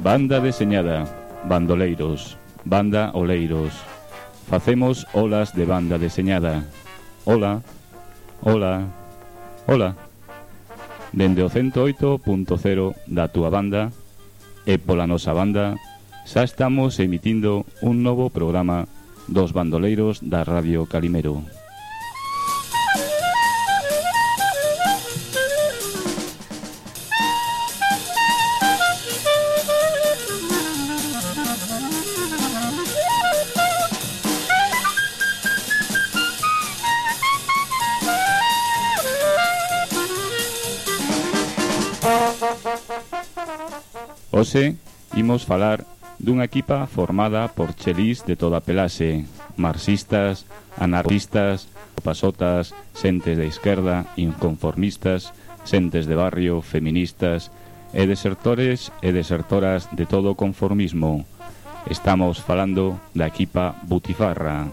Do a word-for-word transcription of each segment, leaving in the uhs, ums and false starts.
Banda deseñada, bandoleiros, banda oleiros. Facemos olas de banda deseñada. Ola, ola, ola. Dende o ciento oito punto cero da túa banda e pola nosa banda xa estamos emitindo un novo programa dos bandoleiros da Radio Calimero. Hoxe imos falar dunha equipa formada por chelís de toda pelaxe, marxistas, anarquistas, pasotas, xentes de esquerda, inconformistas, xentes de barrio, feministas e desertores e desertoras de todo conformismo. Estamos falando da equipa Butifarra.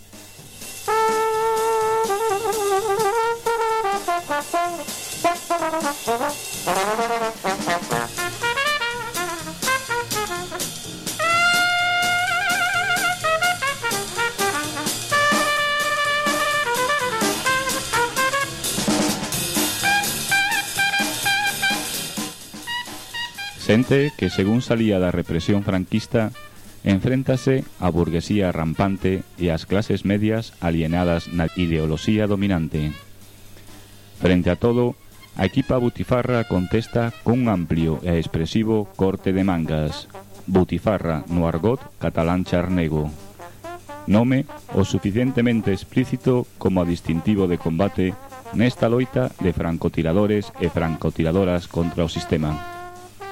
Xente que, según salía da represión franquista, enfréntase á burguesía rampante e ás clases medias alienadas na ideoloxía dominante. Frente a todo, a equipa Butifarra contesta cun amplio e expresivo corte de mangas. Butifarra no argot catalán charnego. Nome o suficientemente explícito como a distintivo de combate nesta loita de francotiradores e francotiradoras contra o sistema.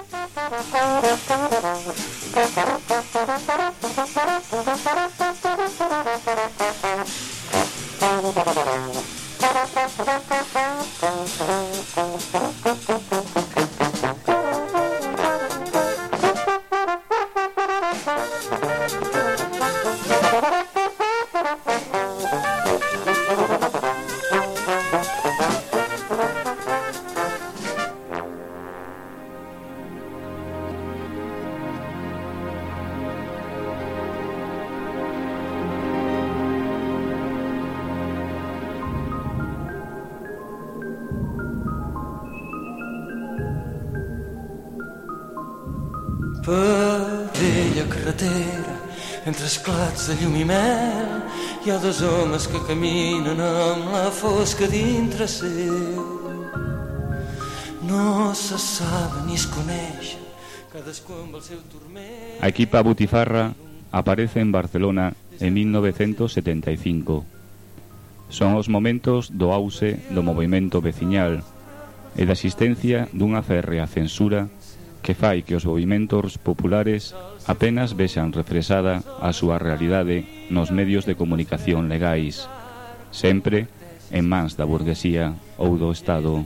Per vella carretera, entre esclats de llum i mel, hi ha dos homes que caminen amb la fosca dintre seu. No se saben ni es coneixen, cadascú amb el seu turment. A equipa Butifarra aparece en Barcelona en mil novecientos setenta e cinco. Son os momentos do auxe do movimento veciñal e da existencia dunha férrea censura que fai que os movimentos populares apenas vexan refresada a súa realidade nos medios de comunicación legais, sempre en mans da burguesía ou do Estado.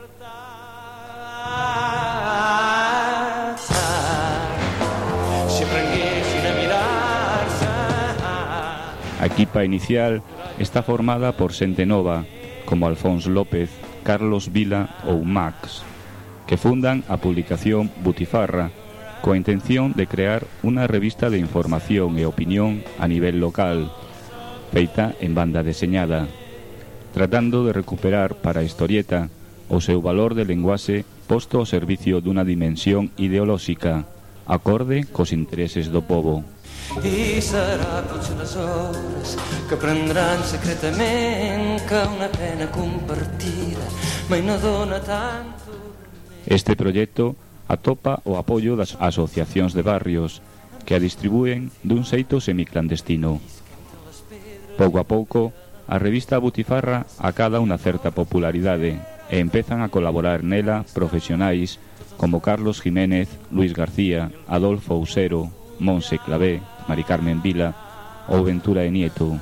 A equipa inicial está formada por xente nova, como Alfonso López, Carlos Vila ou Max, que fundan a publicación Butifarra coa intención de crear unha revista de información e opinión a nivel local, feita en banda deseñada, tratando de recuperar para a historieta o seu valor de lenguaxe posto ao servicio dunha dimensión ideolóxica, acorde cos intereses do povo. I serà potser les hores que prendran secretament que una pena compartida mai no dona tant. Este proxecto atopa o apoio das asociacións de barrios que a distribúen dun xeito semiclandestino. Pouco a pouco, a revista Butifarra acada unha certa popularidade e empezan a colaborar nela profesionais como Carlos Jiménez, Luis García, Adolfo Ousero, Monse Clavé, Mari Carmen Vila ou Ventura e Nieto.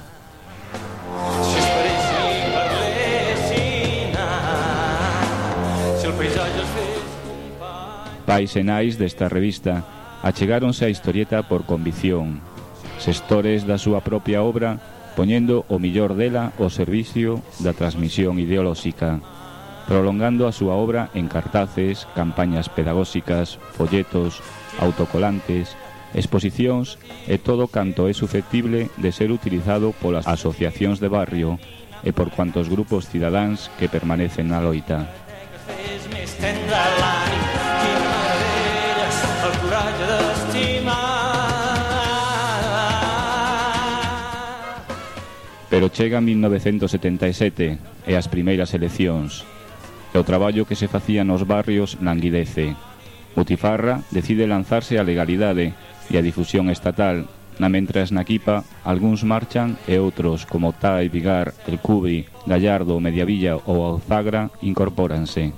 Pais e nais desta revista achegáronse á historieta por convicción, xestores da súa propia obra poñendo o millor dela ao servicio da transmisión ideolóxica. prolongando a súa obra en cartaces, campañas pedagóxicas, folletos, autocolantes, exposicións e todo canto é susceptible de ser utilizado polas asociacións de barrio e por cuantos grupos cidadáns que permanecen na loita. Pero chega mil novecentos setenta e sete e as primeiras eleccións, e o traballo que se facía nos barrios languidece. Butifarra decide lanzarse á legalidade e a difusión estatal, na mentras na Quipa algúns marchan e outros, como Tai, Vigar, El Cubri, Gallardo, Mediavilla ou Alzagra, incorpóranse.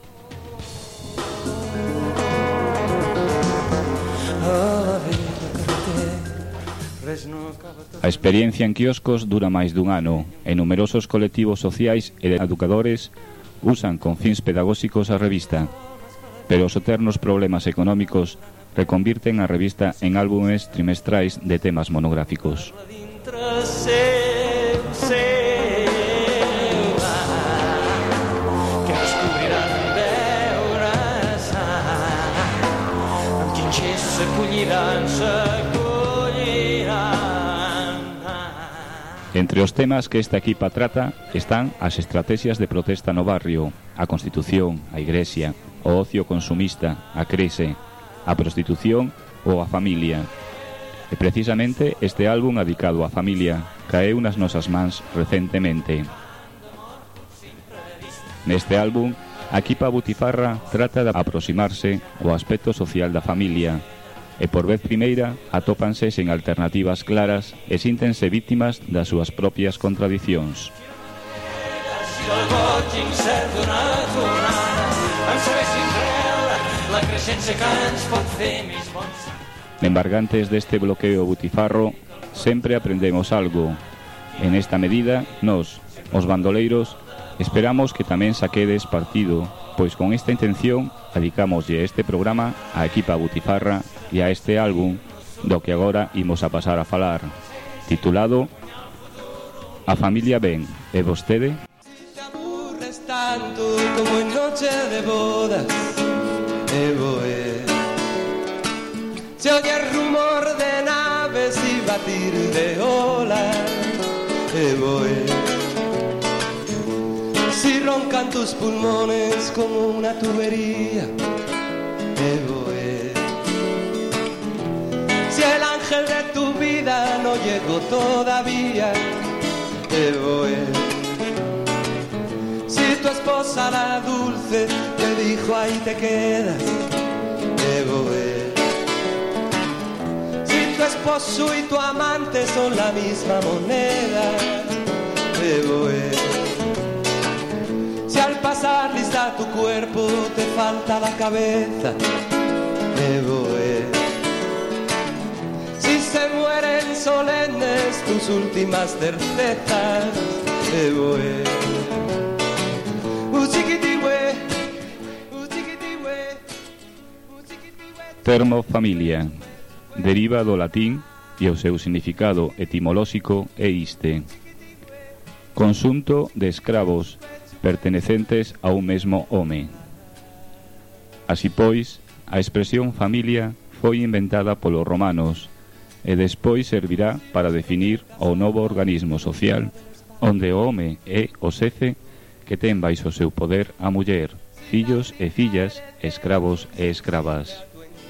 A experiencia en quioscos dura máis dun ano e numerosos colectivos sociais e educadores usan con fins pedagóxicos a revista, pero os eternos problemas económicos reconvirten a revista en álbumes trimestrais de temas monográficos. Entre os temas que esta equipa trata están as estrategias de protesta no barrio, a Constitución, a Iglesia, o ocio consumista, a crise, a prostitución ou a familia. E precisamente este álbum dedicado á familia caeu nas nosas mans recentemente. Neste álbum, a equipa Butifarra trata de aproximarse ao aspecto social da familia, e por vez primeira atópanse sen alternativas claras e síntense víctimas das súas propias contradicións. Embargantes deste bloqueo butifarro, sempre aprendemos algo. En esta medida, nós, os bandoleiros, esperamos que tamén saquedes partido, pois con esta intención dedicámoslle este programa á equipa Butifarra e a este álbum do que agora imos a pasar a falar, titulado A familia ben, e vostede? Si te aburres tanto como en noche de bodas, e voe. Se oye el rumor de naves y batir de olas, e voe. Si roncan tus pulmones como una tubería, e voe. Si el ángel de tu vida no llegó todavía, te voy. Si tu esposa la dulce te dijo ahí te quedas, te voy. Si tu esposo y tu amante son la misma moneda, te voy. Si al pasar lista tu cuerpo te falta la cabeza, te voy. Si se mueren solemnes tus últimas certezas, te voy. Termo familia deriva do latín e o seu significado etimolóxico é este: conxunto de escravos pertenecentes a un mesmo home. Así pois, a expresión familia foi inventada polos romanos e despois servirá para definir o novo organismo social onde o home é o xefe que ten baixo o seu poder a muller, fillos e fillas, escravos e escravas.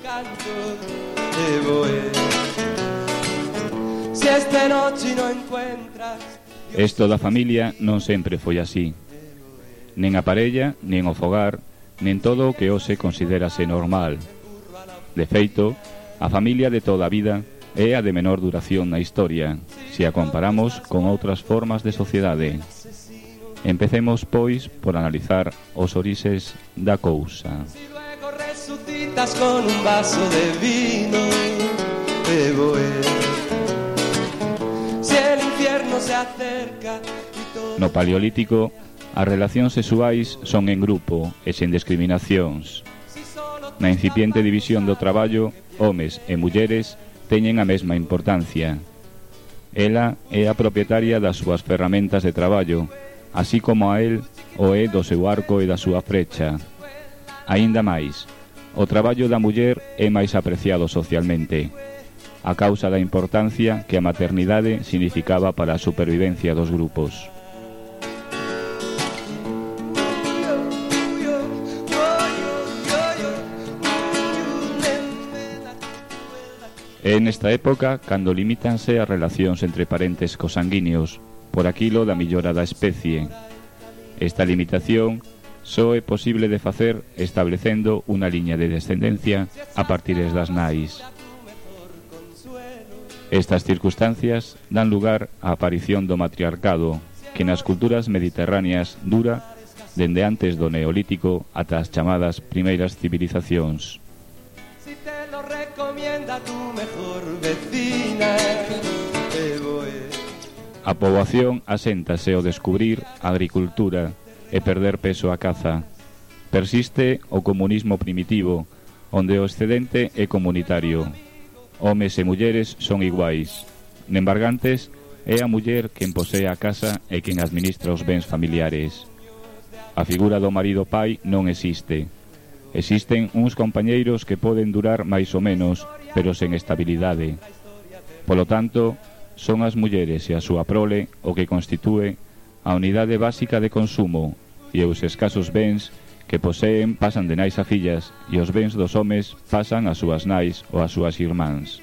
Isto da familia non sempre foi así. Nen a parella, nen o fogar, nen todo o que hoxe considerase normal. De feito, a familia de toda a vida é a de menor duración na historia, se a comparamos con outras formas de sociedade. Empecemos, pois, por analizar os orixes da cousa. No Paleolítico, as relacións sexuais son en grupo e sen discriminacións. Na incipiente división do traballo, homes e mulleres teñen a mesma importancia. Ela é a propietaria das súas ferramentas de traballo, así como a él o é do seu arco e da súa frecha. Aínda máis, o traballo da muller é máis apreciado socialmente, a causa da importancia que a maternidade significaba para a supervivencia dos grupos. É nesta época cando limítanse as relacións entre parentes cosanguíneos, por aquilo da millora da especie. Esta limitación só é posible de facer establecendo unha liña de descendencia a partir das nais. Estas circunstancias dan lugar á aparición do matriarcado, que nas culturas mediterráneas dura dende antes do Neolítico ata as chamadas primeiras civilizacións. A poboación aséntase ao descubrir a agricultura e perder peso a caza. Persiste o comunismo primitivo, onde o excedente é comunitario. Homes e mulleres son iguais. Nembargantes é a muller quen posee a casa e quen administra os bens familiares. A figura do marido pai non existe. Existen uns compañeiros que poden durar máis ou menos, pero sen estabilidade. Polo tanto, son as mulleres e a súa prole o que constitúe a unidade básica de consumo, e os escasos bens que poseen pasan de nais a fillas, e os bens dos homes pasan ás súas nais ou ás súas irmáns.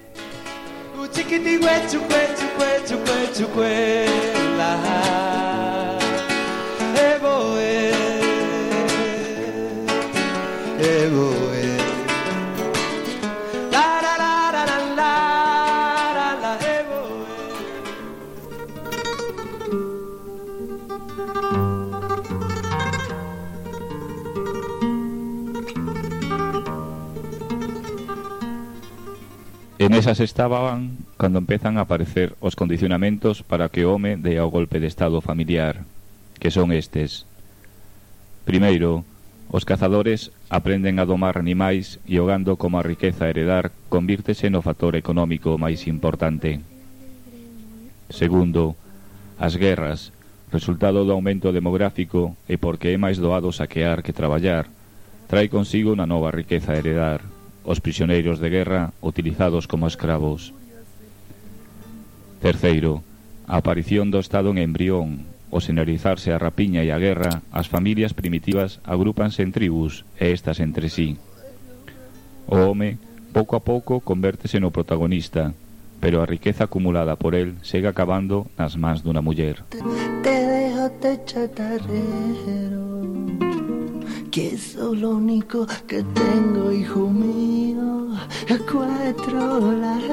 En esas estaban cando empezan a aparecer os condicionamentos para que o home dé ao golpe de estado familiar, que son estes. Primeiro, os cazadores aprenden a domar animais e o gando como a riqueza a heredar convírtese no factor económico máis importante. Segundo, as guerras, resultado do aumento demográfico e porque é máis doado saquear que traballar, trae consigo unha nova riqueza a heredar, os prisioneiros de guerra utilizados como escravos. Terceiro, a aparición do estado en embrión, o senarizarse a rapiña e a guerra, as familias primitivas agrúpanse en tribus e estas entre sí. O home, pouco a pouco, convértese no protagonista, pero a riqueza acumulada por él segue acabando nas mans dunha muller. Te dejo de chatarrero, que eso es lo único que tengo, hijo mío, cuatro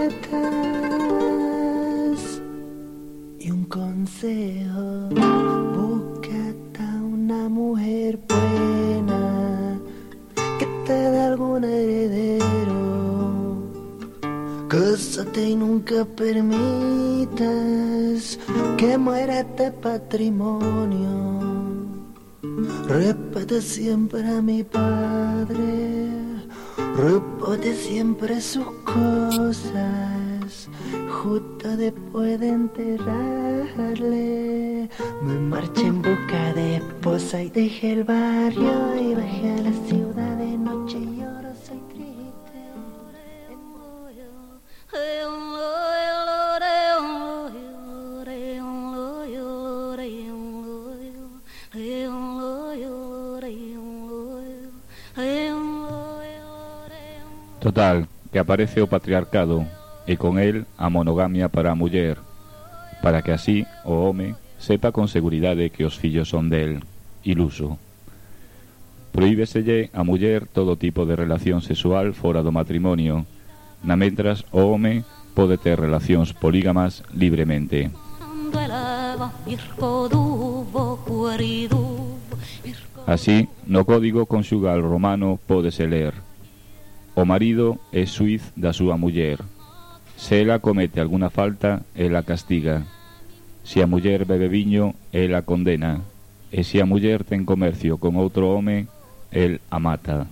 latas y un consejo: búscate a una mujer buena que te dé algún heredero, cásate y nunca permitas que muera este patrimonio. Repite siempre a mi padre, repite siempre sus cosas, justo después de enterrarle. Me marché en busca de esposa y dejé el barrio y bajé a la ciudad de noche y ahora soy triste. Total, que aparece o patriarcado e con el a monogamia para a muller, para que así o home sepa con seguridade que os fillos son del, iluso. Prohíbeselle a muller todo tipo de relación sexual fora do matrimonio, na mentras o home pode ter relacións polígamas libremente. Así, no Código Conxugal Romano pódese ler: o marido é xuiz da súa muller. Se ela comete alguna falta, ela castiga. Se a muller bebe viño, ela condena. E se a muller ten comercio con outro home, el a mata.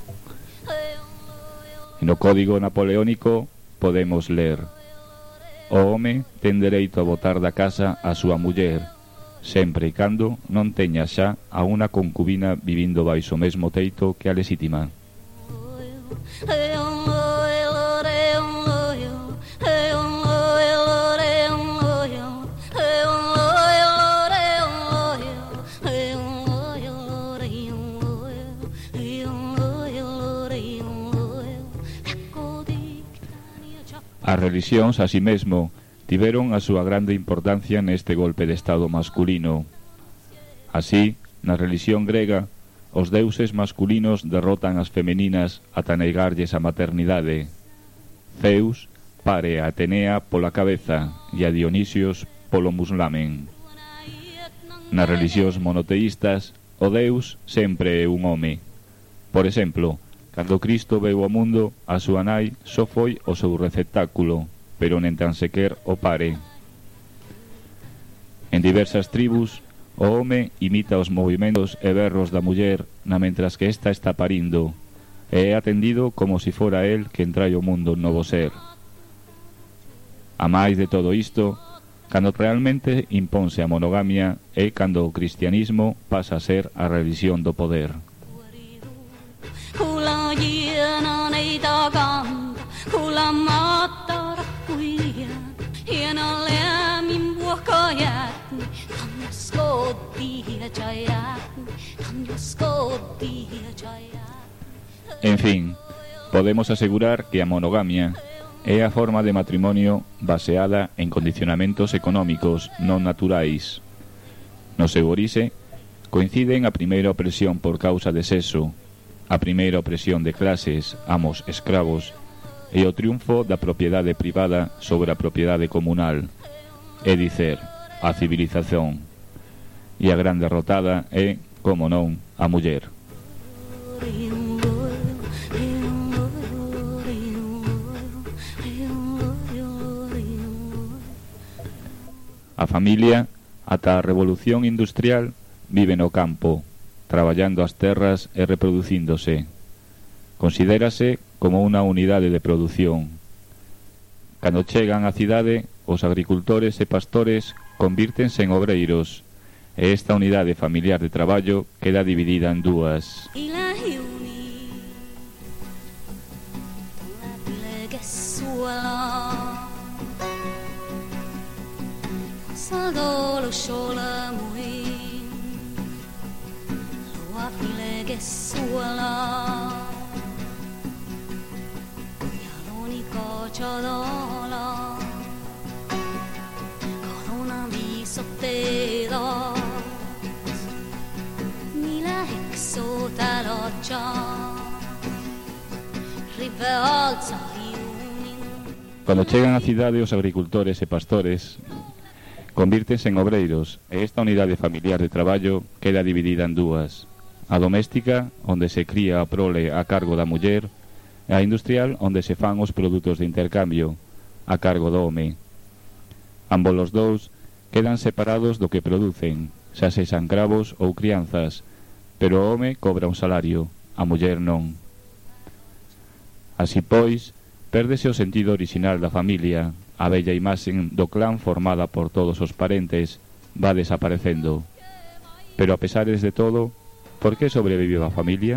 No Código Napoleónico podemos ler: o home ten dereito a botar da casa a súa muller. sempre e cando non teña xa a unha concubina vivindo baixo o mesmo teito que a lexítima. As relixións, así mesmo, tiveron a súa grande importancia neste golpe de estado masculino. Así, na relixión grega, os deuses masculinos derrotan as femeninas ata negarlles a maternidade. Zeus pare a Atenea pola cabeza e a Dionisios polo muslamen. Nas relixións monoteístas, o Deus sempre é un home. Por exemplo, cando Cristo veu ao mundo, a súa nai só foi o seu receptáculo, pero nen tan sequer o pare. En diversas tribus, o home imita os movimentos e berros da muller na mentras que ésta está parindo, e é atendido como se fora el quen trae ao mundo un novo ser. A máis de todo isto, cando realmente imponse a monogamia é cando o cristianismo pasa a ser a religión do poder. En fin, podemos asegurar que a monogamia é a forma de matrimonio baseada en condicionamentos económicos non naturais. No seu orixe, coinciden a primeira opresión por causa de sexo, a primeira opresión de clases, amos, escravos, e o triunfo da propiedade privada sobre a propiedade comunal, é dicer, a civilización. E a gran derrotada é, como non, a muller. A familia, ata a revolución industrial, vive no campo, traballando as terras e reproducíndose. Considérase como unha unidade de produción. Cando chegan á cidade, os agricultores e pastores convírtense en obreiros, e esta unidade familiar de traballo queda dividida en dúas. Cando chegan á cidade, os agricultores e pastores convírtense en obreiros, e esta unidade familiar de traballo queda dividida en dúas: a doméstica, onde se cría a prole a cargo da muller, e a industrial, onde se fan os produtos de intercambio a cargo do home. Ambos os dous quedan separados do que producen, xa sexan cravos ou crianzas, pero o home cobra un salario, a muller non. Así pois, pérdese o sentido orixinal da familia, a bella imaxe do clan formada por todos os parentes va desaparecendo. Pero a pesares de todo, por que sobreviveu a familia?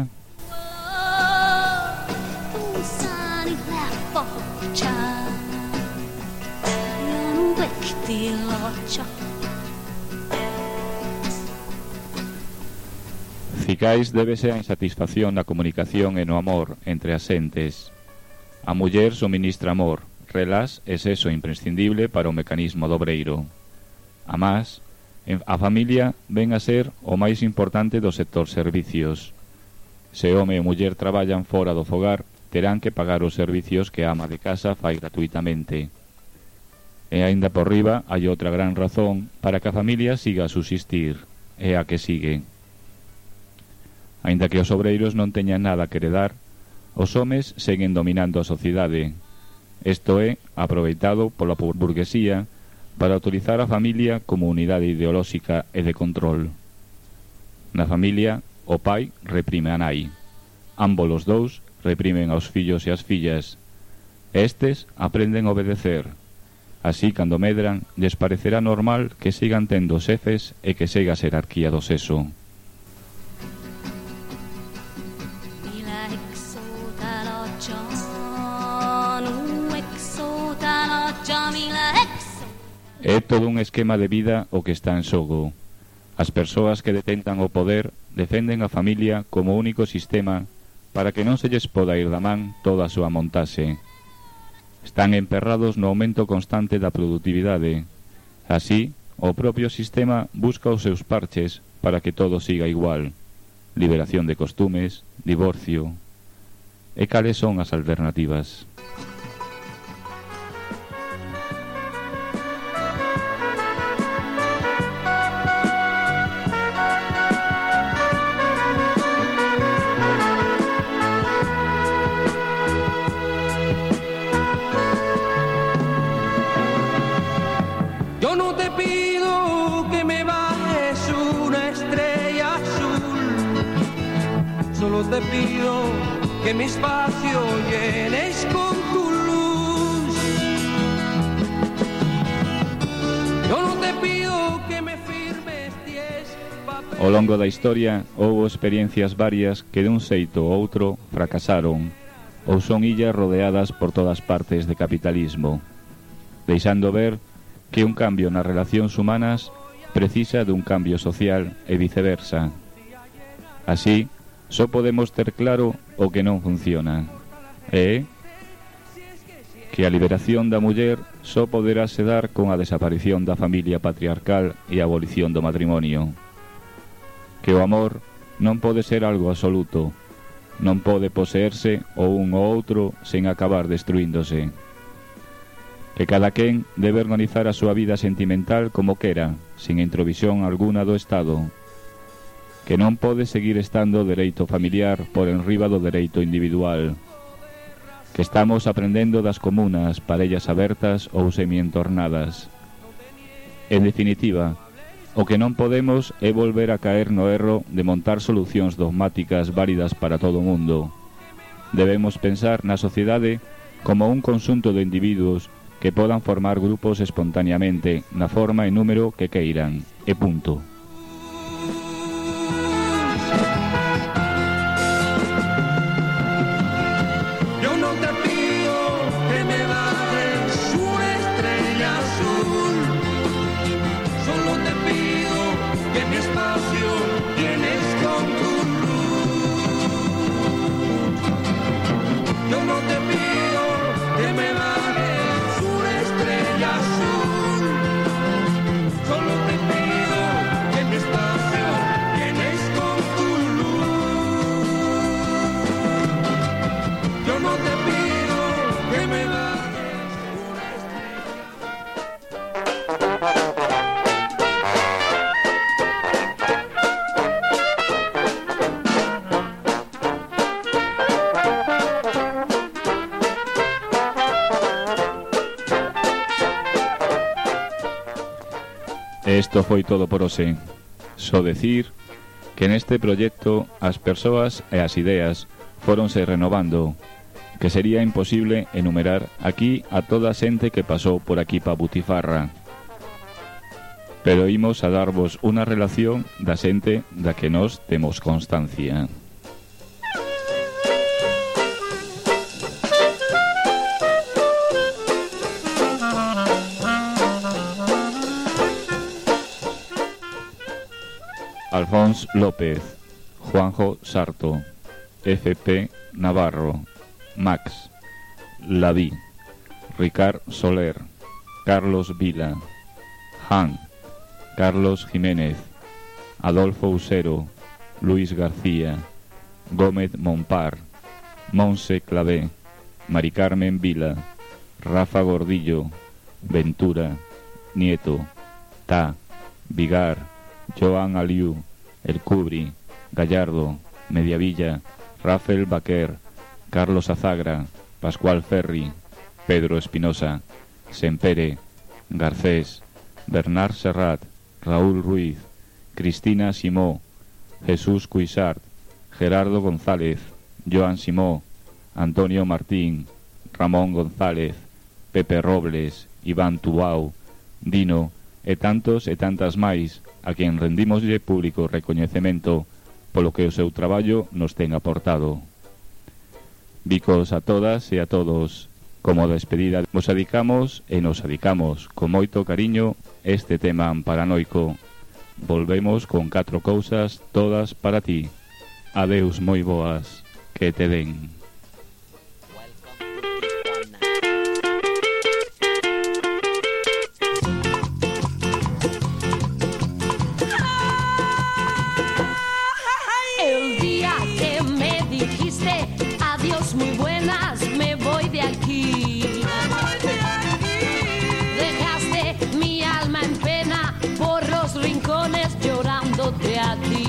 Cicais débese a insatisfacción na comunicación e no amor entre as entes. A muller suministra amor, relás e sexo imprescindible para o mecanismo do obreiro. A más, a familia ven a ser o máis importante do sector servicios. Se home e muller traballan fora do fogar, terán que pagar os servicios que a ama de casa fai gratuitamente. E aínda por riba hai outra gran razón para que a familia siga a subsistir, é a que sigue. Aínda que os obreiros non teñan nada que heredar, os homes seguen dominando a sociedade. Isto é aproveitado pola burguesía para utilizar a familia como unidade ideolóxica e de control. Na familia, o pai reprime a nai. Ambos os dous reprimen aos fillos e as fillas. Estes aprenden a obedecer. Así, cando medran, lles parecerá normal que sigan tendo xefes e que siga a xerarquía do sexo. É todo un esquema de vida o que está en xogo. As persoas que detentan o poder defenden a familia como único sistema para que non se lles poda ir da man toda a súa montaxe. Están emperrados no aumento constante da produtividade. Así, o propio sistema busca os seus parches para que todo siga igual. Liberación de costumes, divorcio. E cales son as alternativas? Te pido que mi espacio llenes con tu luz. Yo no te pido que me firmes diez papeles. Ao longo da historia houbo experiencias varias que dun xeito ou outro fracasaron ou son illas rodeadas por todas partes de capitalismo, deixando ver que un cambio nas relacións humanas precisa dun cambio social e viceversa. Así, só podemos ter claro o que non funciona. E que a liberación da muller só poderase dar con a desaparición da familia patriarcal e a abolición do matrimonio. Que o amor non pode ser algo absoluto, non pode poseerse o un ou outro sen acabar destruíndose. Que cada quen debe organizar a súa vida sentimental como quera, sin introvisión alguna do Estado. Que non pode seguir estando o dereito familiar por enriba do dereito individual. Que estamos aprendendo das comunas, parellas abertas ou semientornadas. En definitiva, o que non podemos é volver a caer no erro de montar solucións dogmáticas válidas para todo o mundo. Debemos pensar na sociedade como un conxunto de individuos que podan formar grupos espontaneamente na forma e número que queiran, e punto. Isto foi todo por hoxe. Só decir que neste proxecto as persoas e as ideas foronse renovando, que sería imposible enumerar aquí a toda a xente que pasou por aquí pa Butifarra. Pero imos a darvos unha relación da xente da que nós temos constancia. Alfons López, Juanjo Sarto, F P Navarro, Max, Laví, Ricard Soler, Carlos Vila, Han, Carlos Jiménez, Adolfo Usero, Luis García, Gómez Monpar, Monse Clavé, Mari Carmen Vila, Rafa Gordillo, Ventura, Nieto, Ta, Vigar, Joan Aliu, El Cubri, Gallardo, Mediavilla, Rafael Baquer, Carlos Azagra, Pascual Ferri, Pedro Espinosa, Sempere, Garcés, Bernard Serrat, Raúl Ruiz, Cristina Simó, Jesús Cuixart, Gerardo González, Joan Simó, Antonio Martín, Ramón González, Pepe Robles, Iván Tubao, Dino e tantos e tantas máis a quen rendimoslle público recoñecemento polo que o seu traballo nos ten aportado. Bicos a todas e a todos. Como despedida vos adicamos e nos adicamos con moito cariño este tema paranoico. Volvemos con catro cousas todas para ti. Adeus moi boas, que te den. El día que me dijiste adiós muy buenas, me voy de aquí. Dejaste mi alma en pena por los rincones llorándote a ti.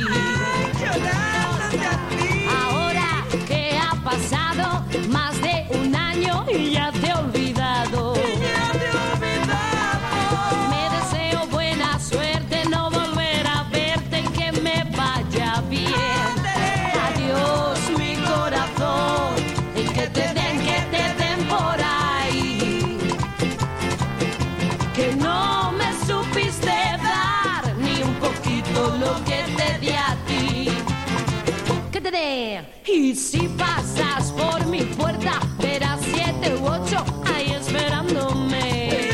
Ahora que ha pasado más de un año y ya te he olvidado. Me deseo buena suerte, no volver a verte, que me vaya bien. Adiós mi corazón, y que te den, que te den por ahí. Que no me supiste dar ni un poquito lo que te di a ti. Que te den. Y si pasas por mi puerta, verás siete u ocho ahí esperándome.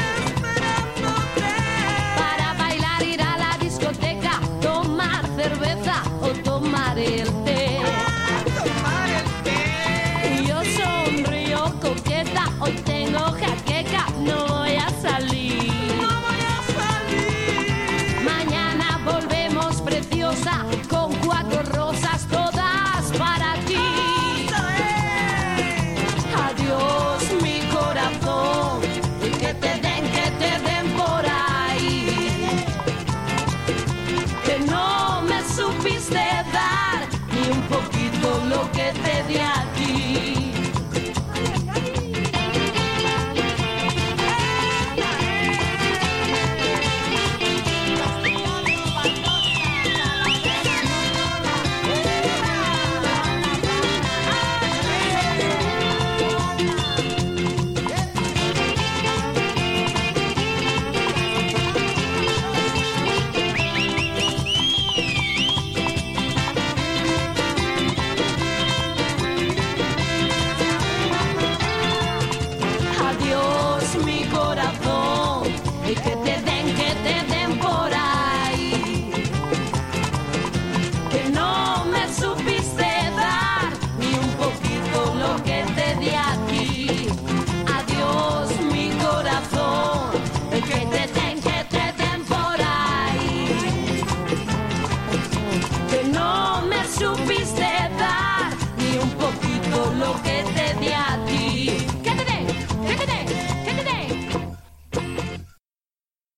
Para bailar, ir a la discoteca, tomar cerveza o tomar el té. Y yo sonrío coqueta, hoy tengo jaqueca, no voy a salir. Mañana volvemos preciosa, con cuatro rosas todas para ti. Adiós mi corazón, y que te den, que te den por ahí. Que no me supiste dar ni un poquito lo que te di a